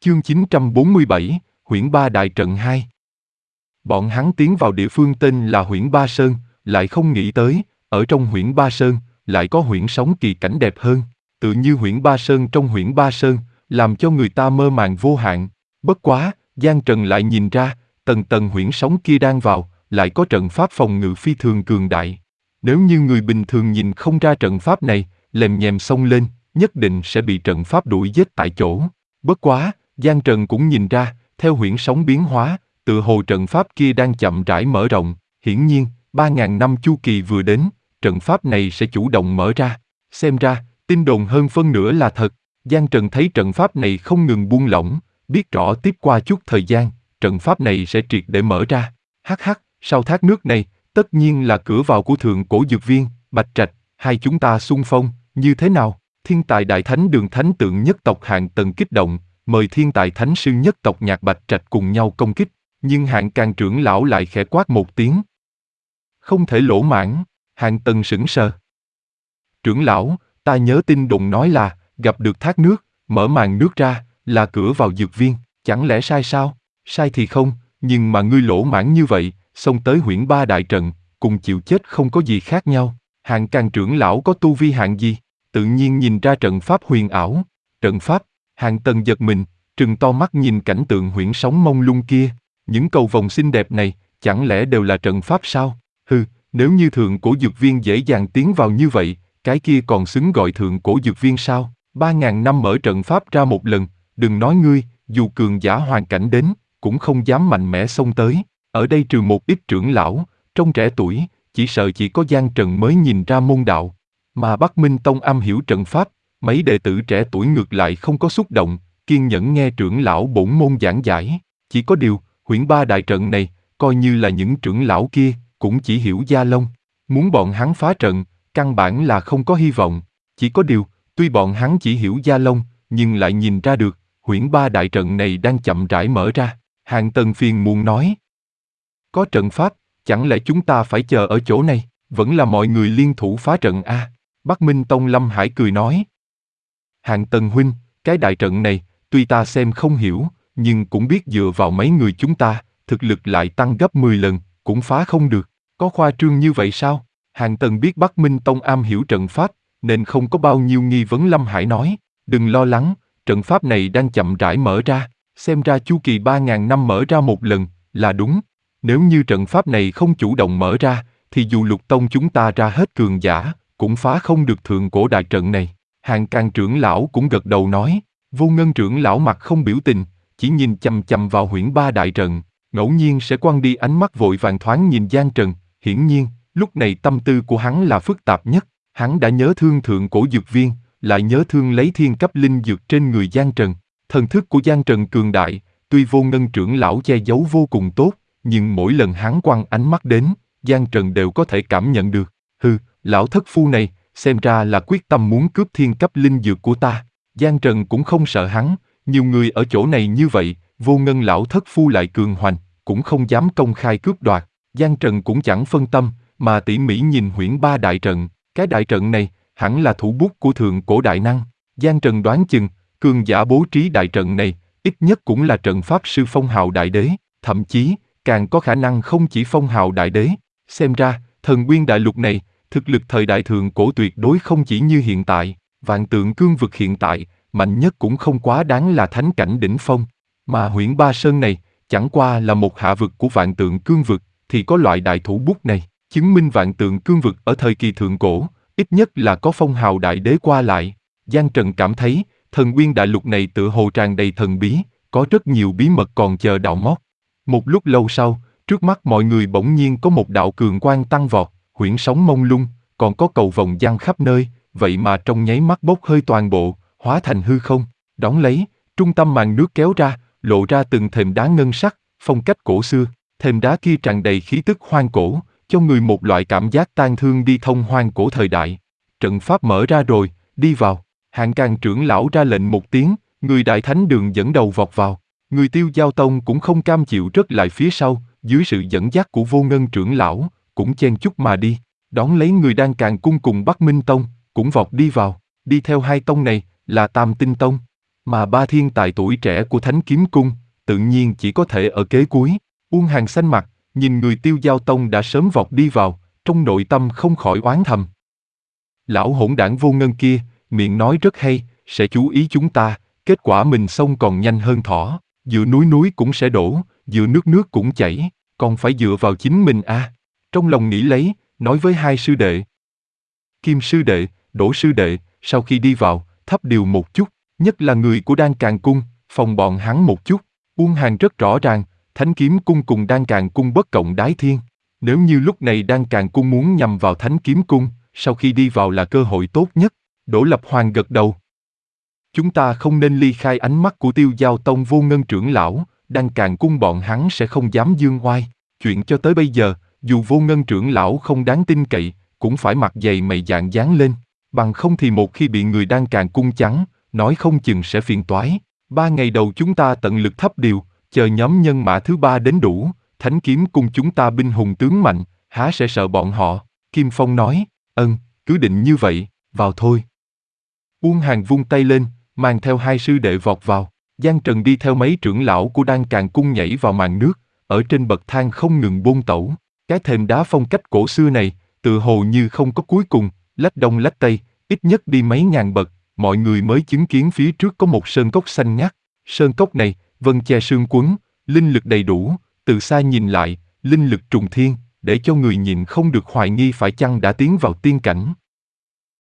Chương 947, Huyễn Ba Đại Trận 2. Bọn hắn tiến vào địa phương tên là Huyễn Ba Sơn, lại không nghĩ tới, ở trong Huyễn Ba Sơn, lại có huyễn sóng kỳ cảnh đẹp hơn. Tự như Huyễn Ba Sơn trong Huyễn Ba Sơn, làm cho người ta mơ màng vô hạn. Bất quá, Giang Trần lại nhìn ra, tầng tầng huyễn sóng kia đang vào, lại có trận pháp phòng ngự phi thường cường đại. Nếu như người bình thường nhìn không ra trận pháp này, lèm nhèm xông lên, nhất định sẽ bị trận pháp đuổi giết tại chỗ. Bất quá, Giang Trần cũng nhìn ra, theo huyễn sóng biến hóa, tựa hồ trận pháp kia đang chậm rãi mở rộng. Hiển nhiên, 3.000 năm chu kỳ vừa đến, trận pháp này sẽ chủ động mở ra. Xem ra, tin đồn hơn phân nửa là thật. Giang Trần thấy trận pháp này không ngừng buông lỏng, biết rõ tiếp qua chút thời gian, trận pháp này sẽ triệt để mở ra. Sau thác nước này, tất nhiên là cửa vào của thượng cổ dược viên, Bạch Trạch, hai chúng ta xung phong, như thế nào? Thiên Tài Đại Thánh Đường Thánh Tượng nhất tộc Hạng Tần kích động, mời Thiên Tài Thánh Sư nhất tộc Nhạc Bạch Trạch cùng nhau công kích, nhưng Hạng Càng trưởng lão lại khẽ quát một tiếng. Không thể lỗ mãng. Hạng Tần sững sờ. Trưởng lão, ta nhớ tin đồn nói là, gặp được thác nước, mở màn nước ra, là cửa vào dược viên, chẳng lẽ sai sao? Sai thì không, nhưng mà ngươi lỗ mãng như vậy, xông tới Huyễn Ba Đại Trận, cùng chịu chết không có gì khác nhau. Hạng Càng trưởng lão có tu vi hạng gì? Tự nhiên nhìn ra trận pháp huyền ảo. Trận pháp? Hạng Tần giật mình, trừng to mắt nhìn cảnh tượng huyễn sóng mông lung kia. Những cầu vồng xinh đẹp này, chẳng lẽ đều là trận pháp sao? Hừ, nếu như thượng cổ dược viên dễ dàng tiến vào như vậy, cái kia còn xứng gọi thượng cổ dược viên sao? 3.000 năm mở trận pháp ra một lần, đừng nói ngươi, dù cường giả hoàn cảnh đến, cũng không dám mạnh mẽ xông tới. Ở đây trừ một ít trưởng lão, trong trẻ tuổi, chỉ sợ chỉ có Giang Trần mới nhìn ra môn đạo. Mà Bắc Minh Tông am hiểu trận pháp, mấy đệ tử trẻ tuổi ngược lại không có xúc động, kiên nhẫn nghe trưởng lão bổn môn giảng giải. Chỉ có điều, Huyễn Ba Đại Trận này, coi như là những trưởng lão kia, cũng chỉ hiểu Gia Long. Muốn bọn hắn phá trận, căn bản là không có hy vọng. Chỉ có điều, tuy bọn hắn chỉ hiểu Gia Long, nhưng lại nhìn ra được, Huyễn Ba Đại Trận này đang chậm rãi mở ra. Hạng Tần phiền muộn nói. Có trận pháp, chẳng lẽ chúng ta phải chờ ở chỗ này, vẫn là mọi người liên thủ phá trận a? Bắc Minh Tông Lâm Hải cười nói. Hạng Tần huynh, cái đại trận này, tuy ta xem không hiểu, nhưng cũng biết dựa vào mấy người chúng ta, thực lực lại tăng gấp 10 lần, cũng phá không được. Có khoa trương như vậy sao? Hạng Tần biết Bắc Minh Tông am hiểu trận pháp, nên không có bao nhiêu nghi vấn. Lâm Hải nói, đừng lo lắng, trận pháp này đang chậm rãi mở ra, xem ra chu kỳ 3.000 năm mở ra một lần, là đúng. Nếu như trận pháp này không chủ động mở ra, thì dù Lục Tông chúng ta ra hết cường giả, cũng phá không được thượng cổ đại trận này. Hạng Càng trưởng lão cũng gật đầu nói. Vô Ngân trưởng lão mặt không biểu tình, chỉ nhìn chằm chằm vào Huyễn Ba Đại Trận, ngẫu nhiên sẽ quăng đi ánh mắt vội vàng thoáng nhìn Giang Trần. Hiển nhiên, lúc này tâm tư của hắn là phức tạp nhất. Hắn đã nhớ thương thượng cổ dược viên, lại nhớ thương lấy thiên cấp linh dược trên người Giang Trần. Thần thức của Giang Trần cường đại, tuy Vô Ngân trưởng lão che giấu vô cùng tốt, nhưng mỗi lần hắn quăng ánh mắt đến, Giang Trần đều có thể cảm nhận được. Hừ, lão thất phu này, xem ra là quyết tâm muốn cướp thiên cấp linh dược của ta. Giang Trần cũng không sợ hắn, nhiều người ở chỗ này như vậy, Vô Ngân lão thất phu lại cường hoành, cũng không dám công khai cướp đoạt. Giang Trần cũng chẳng phân tâm, mà tỉ mỉ nhìn Huyễn Ba Đại Trận. Cái đại trận này, hẳn là thủ bút của thượng cổ đại năng. Giang Trần đoán chừng, cường giả bố trí đại trận này, ít nhất cũng là trận pháp sư phong hào đại đế, thậm chí, càng có khả năng không chỉ phong hào đại đế. Xem ra, Thần Nguyên đại lục này, thực lực thời đại thượng cổ tuyệt đối không chỉ như hiện tại. Vạn Tượng Cương vực hiện tại, mạnh nhất cũng không quá đáng là thánh cảnh đỉnh phong. Mà Huyễn Ba Sơn này, chẳng qua là một hạ vực của Vạn Tượng Cương vực, thì có loại đại thủ bút này, chứng minh Vạn Tượng Cương vực ở thời kỳ thượng cổ, ít nhất là có phong hào đại đế qua lại. Giang Trần cảm thấy, Thần Nguyên đại lục này tựa hồ tràn đầy thần bí, có rất nhiều bí mật còn chờ đào móc. Một lúc lâu sau, trước mắt mọi người bỗng nhiên có một đạo cường quang tăng vọt, huyễn sóng mông lung, còn có cầu vồng giăng khắp nơi, vậy mà trong nháy mắt bốc hơi toàn bộ, hóa thành hư không. Đón lấy, trung tâm màn nước kéo ra, lộ ra từng thềm đá ngân sắc, phong cách cổ xưa. Thềm đá kia tràn đầy khí tức hoang cổ, cho người một loại cảm giác tang thương đi thông hoang cổ thời đại. Trận pháp mở ra rồi, đi vào. Hạng Càng trưởng lão ra lệnh một tiếng, người Đại Thánh Đường dẫn đầu vọt vào. Người Tiêu Giao Tông cũng không cam chịu rớt lại phía sau, dưới sự dẫn dắt của Vô Ngân trưởng lão, cũng chen chúc mà đi. Đón lấy người Đan Càng cung cùng Bắc Minh Tông, cũng vọt đi vào. Đi theo hai tông này, là Tam Tinh Tông. Mà ba thiên tài tuổi trẻ của Thánh Kiếm Cung, tự nhiên chỉ có thể ở kế cuối. Uông Hàn xanh mặt, nhìn người Tiêu Giao Tông đã sớm vọt đi vào, trong nội tâm không khỏi oán thầm. Lão hỗn đảng Vô Ngân kia, miệng nói rất hay, sẽ chú ý chúng ta, kết quả mình xông còn nhanh hơn thỏ, dựa núi núi cũng sẽ đổ, dựa nước nước cũng chảy, còn phải dựa vào chính mình a. Trong lòng nghĩ lấy, nói với hai sư đệ. Kim sư đệ, Đỗ sư đệ, sau khi đi vào, thấp điều một chút, nhất là người của Đan Càn Cung, phòng bọn hắn một chút. Uông Hàn rất rõ ràng, Thánh Kiếm Cung cùng Đan Càn Cung bất cộng đái thiên. Nếu như lúc này Đan Càn Cung muốn nhằm vào Thánh Kiếm Cung, sau khi đi vào là cơ hội tốt nhất. Đỗ Lập Hoàng gật đầu. Chúng ta không nên ly khai ánh mắt của Tiêu Giao Tông Vô Ngân trưởng lão, Đan Càn Cung bọn hắn sẽ không dám dương oai. Chuyện cho tới bây giờ, dù Vô Ngân trưởng lão không đáng tin cậy, cũng phải mặt dày mày dạn dán lên. Bằng không thì một khi bị người Đan Càn Cung chắn, nói không chừng sẽ phiền toái. 3 ngày đầu chúng ta tận lực thấp điều, chờ nhóm nhân mã thứ 3 đến đủ, Thánh Kiếm Cung chúng ta binh hùng tướng mạnh, há sẽ sợ bọn họ. Kim Phong nói, cứ định như vậy, vào thôi. Uông Hàn vung tay lên, mang theo hai sư đệ vọt vào. Giang Trần đi theo mấy trưởng lão của Đan Càn Cung nhảy vào màn nước, ở trên bậc thang không ngừng bôn tẩu. Cái thềm đá phong cách cổ xưa này, tự hồ như không có cuối cùng, lách đông lách tây, ít nhất đi mấy ngàn bậc, mọi người mới chứng kiến phía trước có một sơn cốc xanh ngắt. Sơn cốc này, vân che sương quấn, linh lực đầy đủ, từ xa nhìn lại, linh lực trùng thiên, để cho người nhìn không được hoài nghi phải chăng đã tiến vào tiên cảnh.